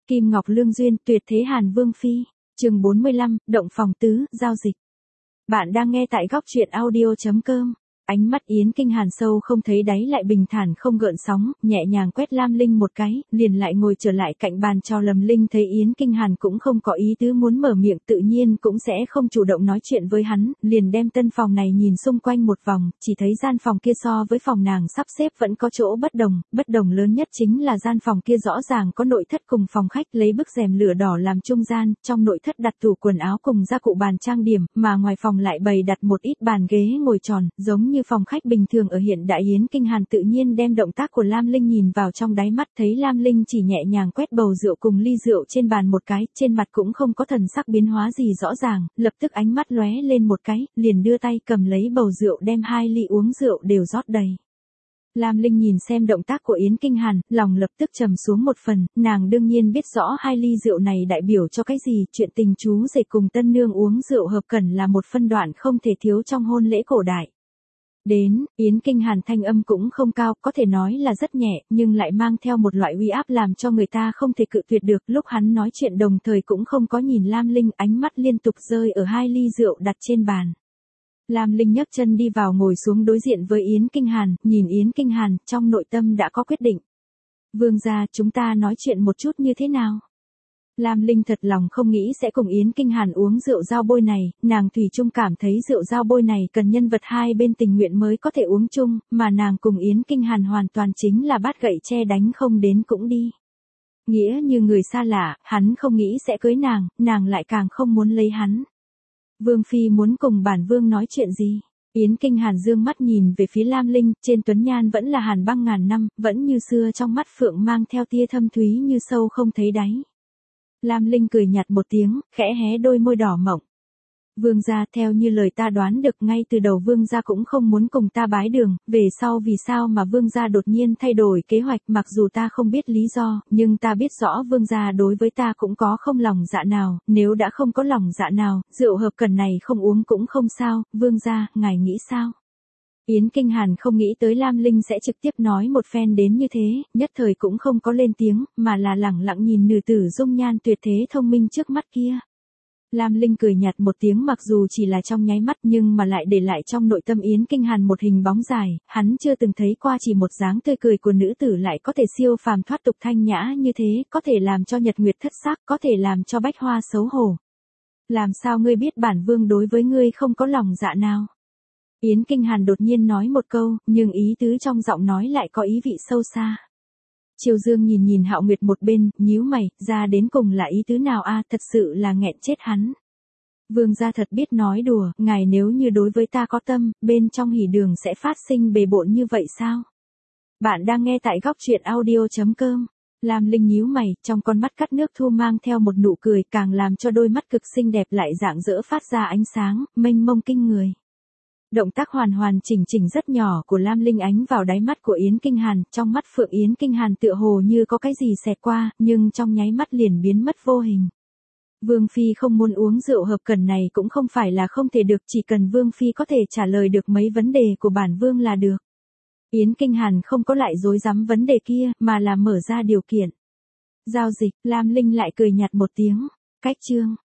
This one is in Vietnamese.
Kim Ngọc Lương Duyên, tuyệt thế Hàn Vương Phi, chương 45, động phòng tứ, giao dịch. Bạn đang nghe tại góc truyện audio.com. Ánh mắt Yến Kinh Hàn sâu không thấy đáy lại bình thản không gợn sóng, nhẹ nhàng quét Lam Linh một cái, liền lại ngồi trở lại cạnh bàn cho Lâm Linh thấy Yến Kinh Hàn cũng không có ý tứ muốn mở miệng tự nhiên cũng sẽ không chủ động nói chuyện với hắn, liền đem tân phòng này nhìn xung quanh một vòng, chỉ thấy gian phòng kia so với phòng nàng sắp xếp vẫn có chỗ bất đồng lớn nhất chính là gian phòng kia rõ ràng có nội thất cùng phòng khách lấy bức rèm lửa đỏ làm trung gian, trong nội thất đặt tủ quần áo cùng gia cụ bàn trang điểm, mà ngoài phòng lại bày đặt một ít bàn ghế ngồi tròn, giống như phòng khách bình thường ở hiện đại. Yến Kinh Hàn tự nhiên đem động tác của Lam Linh nhìn vào trong đáy mắt, thấy Lam Linh chỉ nhẹ nhàng quét bầu rượu cùng ly rượu trên bàn một cái, trên mặt cũng không có thần sắc biến hóa gì rõ ràng, lập tức ánh mắt lóe lên một cái, liền đưa tay cầm lấy bầu rượu đem 2 ly uống rượu đều rót đầy. Lam Linh nhìn xem động tác của Yến Kinh Hàn, lòng lập tức trầm xuống một phần, nàng đương nhiên biết rõ 2 ly rượu này đại biểu cho cái gì, chuyện tình chú rể cùng tân nương uống rượu hợp cẩn là một phân đoạn không thể thiếu trong hôn lễ cổ đại. Đến, Yến Kinh Hàn thanh âm cũng không cao, có thể nói là rất nhẹ, nhưng lại mang theo một loại uy áp làm cho người ta không thể cự tuyệt được, lúc hắn nói chuyện đồng thời cũng không có nhìn Lam Linh, ánh mắt liên tục rơi ở 2 ly rượu đặt trên bàn. Lam Linh nhấc chân đi vào ngồi xuống đối diện với Yến Kinh Hàn, nhìn Yến Kinh Hàn, trong nội tâm đã có quyết định. Vương gia, chúng ta nói chuyện một chút như thế nào? Lam Linh thật lòng không nghĩ sẽ cùng Yến Kinh Hàn uống rượu giao bôi này, nàng thủy chung cảm thấy rượu giao bôi này cần nhân vật hai bên tình nguyện mới có thể uống chung, mà nàng cùng Yến Kinh Hàn hoàn toàn chính là bát gậy che đánh không đến cũng đi. Nghĩa như người xa lạ, hắn không nghĩ sẽ cưới nàng lại càng không muốn lấy hắn. Vương Phi muốn cùng bản Vương nói chuyện gì? Yến Kinh Hàn dương mắt nhìn về phía Lam Linh, trên tuấn nhan vẫn là hàn băng ngàn năm, vẫn như xưa trong mắt phượng mang theo tia thâm thúy như sâu không thấy đáy. Lam Linh cười nhạt một tiếng, khẽ hé đôi môi đỏ mọng. Vương gia, theo như lời ta đoán được ngay từ đầu Vương gia cũng không muốn cùng ta bái đường, về sau vì sao mà Vương gia đột nhiên thay đổi kế hoạch, mặc dù ta không biết lý do, nhưng ta biết rõ Vương gia đối với ta cũng có không lòng dạ nào, nếu đã không có lòng dạ nào, rượu hợp cẩn này không uống cũng không sao, Vương gia, ngài nghĩ sao? Yến Kinh Hàn không nghĩ tới Lam Linh sẽ trực tiếp nói một phen đến như thế, nhất thời cũng không có lên tiếng, mà là lẳng lặng nhìn nữ tử dung nhan tuyệt thế thông minh trước mắt kia. Lam Linh cười nhạt một tiếng, mặc dù chỉ là trong nháy mắt nhưng mà lại để lại trong nội tâm Yến Kinh Hàn một hình bóng dài, hắn chưa từng thấy qua chỉ một dáng tươi cười của nữ tử lại có thể siêu phàm thoát tục thanh nhã như thế, có thể làm cho nhật nguyệt thất sắc, có thể làm cho bách hoa xấu hổ. Làm sao ngươi biết bản Vương đối với ngươi không có lòng dạ nào? Yến Kinh Hàn đột nhiên nói một câu, nhưng ý tứ trong giọng nói lại có ý vị sâu xa. Triều Dương nhìn Hạo Nguyệt một bên, nhíu mày, ra đến cùng là ý tứ nào a, thật sự là nghẹn chết hắn. Vương gia thật biết nói đùa, ngài nếu như đối với ta có tâm, bên trong hỉ đường sẽ phát sinh bề bộn như vậy sao? Bạn đang nghe tại góc truyện audio.com. Lam Linh nhíu mày, trong con mắt cắt nước thu mang theo một nụ cười, càng làm cho đôi mắt cực xinh đẹp lại rạng rỡ phát ra ánh sáng, mênh mông kinh người. Động tác hoàn chỉnh rất nhỏ của Lam Linh ánh vào đáy mắt của Yến Kinh Hàn, trong mắt Phượng Yến Kinh Hàn tựa hồ như có cái gì xẹt qua, nhưng trong nháy mắt liền biến mất vô hình. Vương Phi không muốn uống rượu hợp cẩn này cũng không phải là không thể được, chỉ cần Vương Phi có thể trả lời được mấy vấn đề của bản Vương là được. Yến Kinh Hàn không có lại dối rắm vấn đề kia, mà là mở ra điều kiện. Giao dịch, Lam Linh lại cười nhạt một tiếng. Cách chương.